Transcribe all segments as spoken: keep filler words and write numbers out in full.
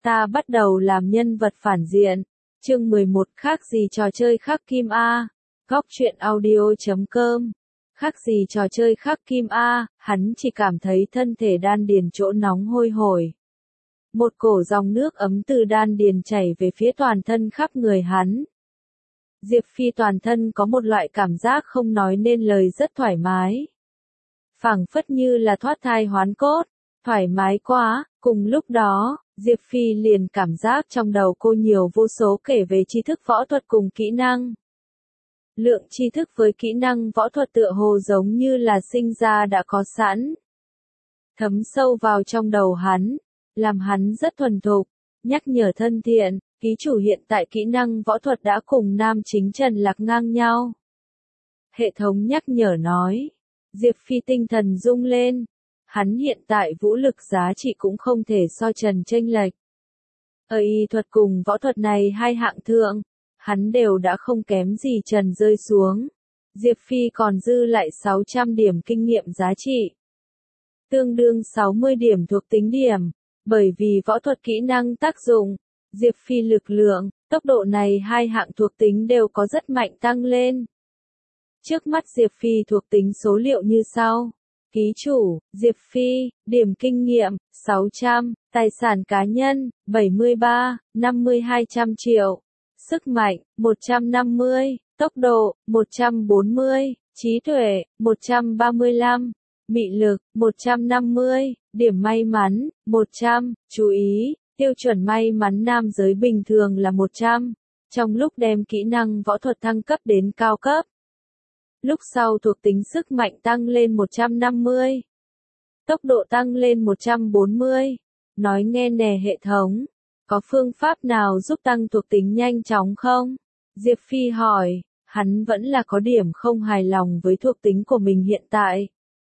Ta bắt đầu làm nhân vật phản diện. Chương mười một khác gì trò chơi khắc kim A. Góc truyện audio chấm com. Khác gì trò chơi khắc kim A, hắn chỉ cảm thấy thân thể đan điền chỗ nóng hôi hổi. Một cổ dòng nước ấm từ đan điền chảy về phía toàn thân khắp người hắn. Diệp Phi toàn thân có một loại cảm giác không nói nên lời rất thoải mái. Phảng phất như là thoát thai hoán cốt, thoải mái quá. Cùng lúc đó, Diệp Phi liền cảm giác trong đầu cô nhiều vô số kể về tri thức võ thuật cùng kỹ năng. Lượng tri thức với kỹ năng võ thuật tựa hồ giống như là sinh ra đã có sẵn. Thấm sâu vào trong đầu hắn, làm hắn rất thuần thục, nhắc nhở thân thiện, ký chủ hiện tại kỹ năng võ thuật đã cùng nam chính Trần Lạc ngang nhau. Hệ thống nhắc nhở nói, Diệp Phi tinh thần rung lên. Hắn hiện tại vũ lực giá trị cũng không thể so Trần chênh lệch. Ở y thuật cùng võ thuật này hai hạng thượng, hắn đều đã không kém gì Trần rơi xuống. Diệp Phi còn dư lại sáu trăm điểm kinh nghiệm giá trị. Tương đương sáu mươi điểm thuộc tính điểm, bởi vì võ thuật kỹ năng tác dụng, Diệp Phi lực lượng, tốc độ này hai hạng thuộc tính đều có rất mạnh tăng lên. Trước mắt Diệp Phi thuộc tính số liệu như sau. Ký chủ, Diệp Phi, điểm kinh nghiệm, sáu trăm, tài sản cá nhân, bảy mươi ba, năm mươi hai trăm triệu, sức mạnh, một trăm năm mươi, tốc độ, một trăm bốn mươi, trí tuệ, một trăm ba mươi lăm, mị lực, một trăm năm mươi, điểm may mắn, một trăm, chú ý, tiêu chuẩn may mắn nam giới bình thường là một trăm, trong lúc đem kỹ năng võ thuật thăng cấp đến cao cấp. Lúc sau thuộc tính sức mạnh tăng lên một trăm năm mươi. Tốc độ tăng lên một trăm bốn mươi. Nói nghe nè hệ thống. Có phương pháp nào giúp tăng thuộc tính nhanh chóng không? Diệp Phi hỏi. Hắn vẫn là có điểm không hài lòng với thuộc tính của mình hiện tại.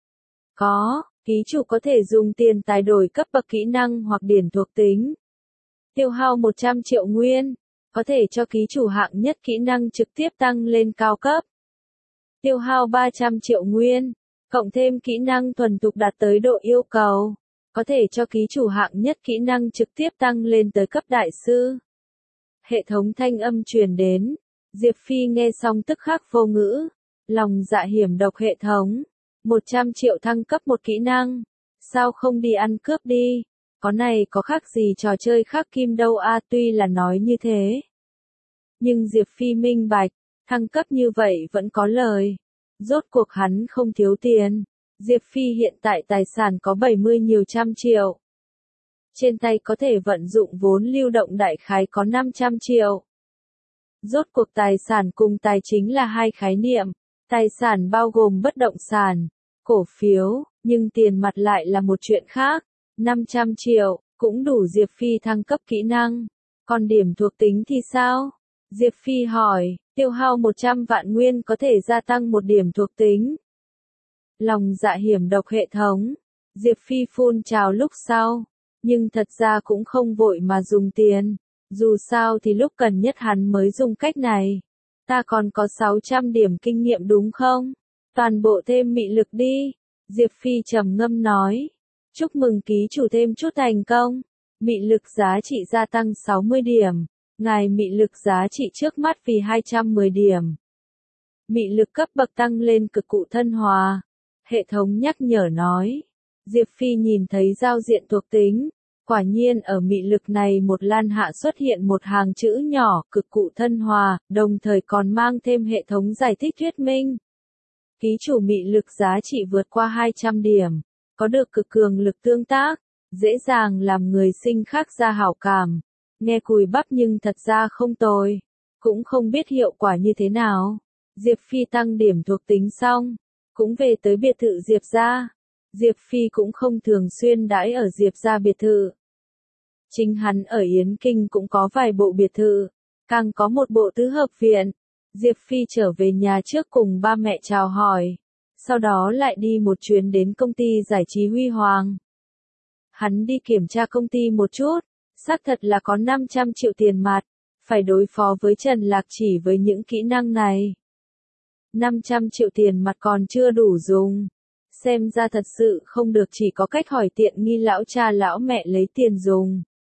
Có, ký chủ có thể dùng tiền tài đổi cấp bậc kỹ năng hoặc điển thuộc tính. Tiêu hao một trăm triệu nguyên. Có thể cho ký chủ hạng nhất kỹ năng trực tiếp tăng lên cao cấp. Tiêu hao ba trăm triệu nguyên, cộng thêm kỹ năng thuần thục đạt tới độ yêu cầu, có thể cho ký chủ hạng nhất kỹ năng trực tiếp tăng lên tới cấp đại sư. Hệ thống thanh âm truyền đến, Diệp Phi nghe xong tức khắc vô ngữ, lòng dạ hiểm độc hệ thống, một trăm triệu thăng cấp một kỹ năng, sao không đi ăn cướp đi, có này có khác gì trò chơi khắc kim đâu a. Tuy là nói như thế, nhưng Diệp Phi minh bạch. Thăng cấp như vậy vẫn có lời. Rốt cuộc hắn không thiếu tiền. Diệp Phi hiện tại tài sản có bảy mươi nhiều trăm triệu. Trên tay có thể vận dụng vốn lưu động đại khái có năm trăm triệu. Rốt cuộc tài sản cùng tài chính là hai khái niệm. Tài sản bao gồm bất động sản, cổ phiếu, nhưng tiền mặt lại là một chuyện khác. năm trăm triệu, cũng đủ Diệp Phi thăng cấp kỹ năng. Còn điểm thuộc tính thì sao? Diệp Phi hỏi. Tiêu hao một trăm vạn nguyên có thể gia tăng một điểm thuộc tính. Lòng dạ hiểm độc hệ thống. Diệp Phi phun trào lúc sau. Nhưng thật ra cũng không vội mà dùng tiền. Dù sao thì lúc cần nhất hắn mới dùng cách này. Ta còn có sáu trăm điểm kinh nghiệm đúng không? Toàn bộ thêm mị lực đi. Diệp Phi trầm ngâm nói. Chúc mừng ký chủ thêm chút thành công. Mị lực giá trị gia tăng sáu mươi điểm. Ngài mị lực giá trị trước mắt vì hai trăm mười điểm. Mị lực cấp bậc tăng lên cực cụ thân hòa. Hệ thống nhắc nhở nói. Diệp Phi nhìn thấy giao diện thuộc tính. Quả nhiên ở mị lực này một lan hạ xuất hiện một hàng chữ nhỏ cực cụ thân hòa, đồng thời còn mang thêm hệ thống giải thích thuyết minh. Ký chủ mị lực giá trị vượt qua hai trăm điểm. Có được cực cường lực tương tác. Dễ dàng làm người sinh khác ra hảo cảm. Nghe cùi bắp nhưng thật ra không tồi. Cũng không biết hiệu quả như thế nào. Diệp Phi tăng điểm thuộc tính xong. Cũng về tới biệt thự Diệp gia. Diệp Phi cũng không thường xuyên đãi ở Diệp gia biệt thự. Chính hắn ở Yến Kinh cũng có vài bộ biệt thự. Càng có một bộ tứ hợp viện. Diệp Phi trở về nhà trước cùng ba mẹ chào hỏi. Sau đó lại đi một chuyến đến công ty giải trí Huy Hoàng. Hắn đi kiểm tra công ty một chút. Xác thật là có năm trăm triệu tiền mặt, phải đối phó với Trần Lạc chỉ với những kỹ năng này. năm trăm triệu tiền mặt còn chưa đủ dùng. Xem ra thật sự không được chỉ có cách hỏi tiện nghi lão cha lão mẹ lấy tiền dùng.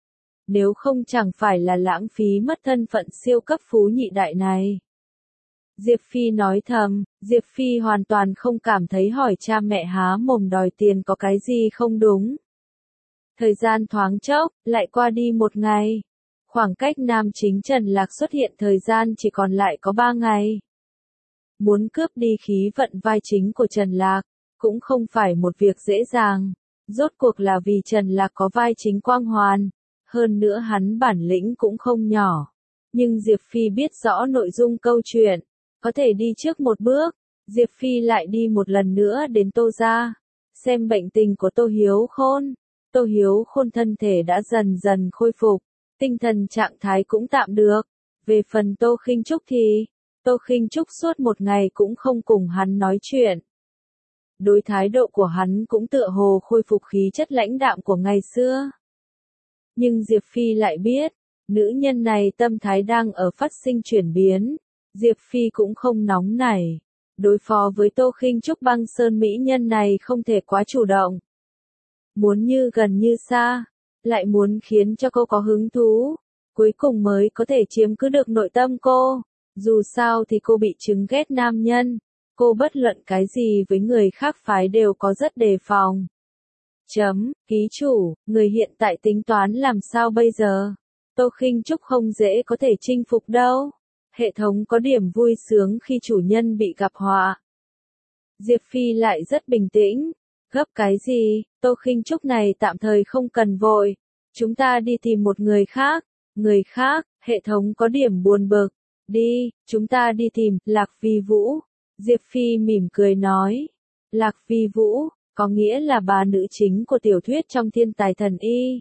nếu không chẳng phải là lãng phí mất thân phận siêu cấp phú nhị đại này. Diệp Phi nói thầm, Diệp Phi hoàn toàn không cảm thấy hỏi cha mẹ há mồm đòi tiền có cái gì không đúng. Thời gian thoáng chốc, lại qua đi một ngày. Khoảng cách nam chính Trần Lạc xuất hiện thời gian chỉ còn lại có ba ngày. Muốn cướp đi khí vận vai chính của Trần Lạc, cũng không phải một việc dễ dàng. Rốt cuộc là vì Trần Lạc có vai chính quang hoàn, hơn nữa hắn bản lĩnh cũng không nhỏ. Nhưng Diệp Phi biết rõ nội dung câu chuyện, có thể đi trước một bước. Diệp Phi lại đi một lần nữa đến Tô gia, xem bệnh tình của Tô Hiếu Khôn. Tô Hiếu Khôn thân thể đã dần dần khôi phục, tinh thần trạng thái cũng tạm được. Về phần Tô Khinh Trúc thì, Tô Khinh Trúc suốt một ngày cũng không cùng hắn nói chuyện. Đối thái độ của hắn cũng tựa hồ khôi phục khí chất lãnh đạm của ngày xưa. Nhưng Diệp Phi lại biết, nữ nhân này tâm thái đang ở phát sinh chuyển biến. Diệp Phi cũng không nóng nảy. Đối phó với Tô Khinh Trúc băng sơn mỹ nhân này không thể quá chủ động. Muốn như gần như xa, lại muốn khiến cho cô có hứng thú, cuối cùng mới có thể chiếm cứ được nội tâm cô. Dù sao thì cô bị chứng ghét nam nhân, cô bất luận cái gì với người khác phái đều có rất đề phòng. Chấm, ký chủ, người hiện tại tính toán làm sao bây giờ? Tô Khinh Trúc không dễ có thể chinh phục đâu. Hệ thống có điểm vui sướng khi chủ nhân bị gặp họa. Diệp Phi lại rất bình tĩnh. Gấp cái gì, Tô Khinh Trúc này tạm thời không cần vội. Chúng ta đi tìm một người khác. Người khác, hệ thống có điểm buồn bực. Đi, chúng ta đi tìm Lạc Vi Vũ. Diệp Phi mỉm cười nói. Lạc Vi Vũ, có nghĩa là bà nữ chính của tiểu thuyết trong Thiên Tài Thần Y.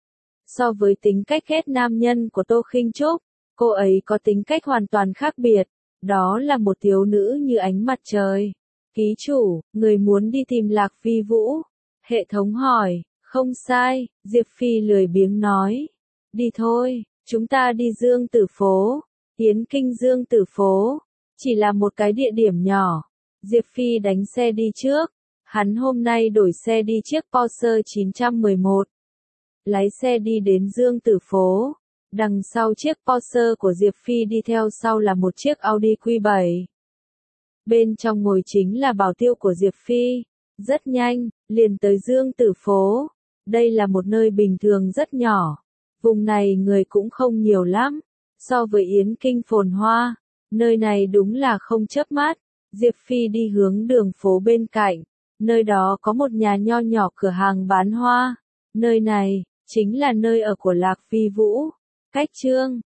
So với tính cách ghét nam nhân của Tô Khinh Trúc, cô ấy có tính cách hoàn toàn khác biệt. Đó là một thiếu nữ như ánh mặt trời. Ký chủ, người muốn đi tìm Lạc Vi Vũ. Hệ thống hỏi, không sai, Diệp Phi lười biếng nói. Đi thôi, chúng ta đi Dương Tử Phố. Yến Kinh Dương Tử Phố, chỉ là một cái địa điểm nhỏ. Diệp Phi đánh xe đi trước. Hắn hôm nay đổi xe đi chiếc Porsche chín một một. Lái xe đi đến Dương Tử Phố. Đằng sau chiếc Porsche của Diệp Phi đi theo sau là một chiếc Audi Q bảy. Bên trong ngồi chính là bảo tiêu của Diệp Phi. Rất nhanh, liền tới Dương Tử Phố. Đây là một nơi bình thường rất nhỏ. Vùng này người cũng không nhiều lắm. So với Yến Kinh phồn hoa, nơi này đúng là không chớp mắt. Diệp Phi đi hướng đường phố bên cạnh. Nơi đó có một nhà nho nhỏ cửa hàng bán hoa. Nơi này, chính là nơi ở của Lạc Vi Vũ. Cách chương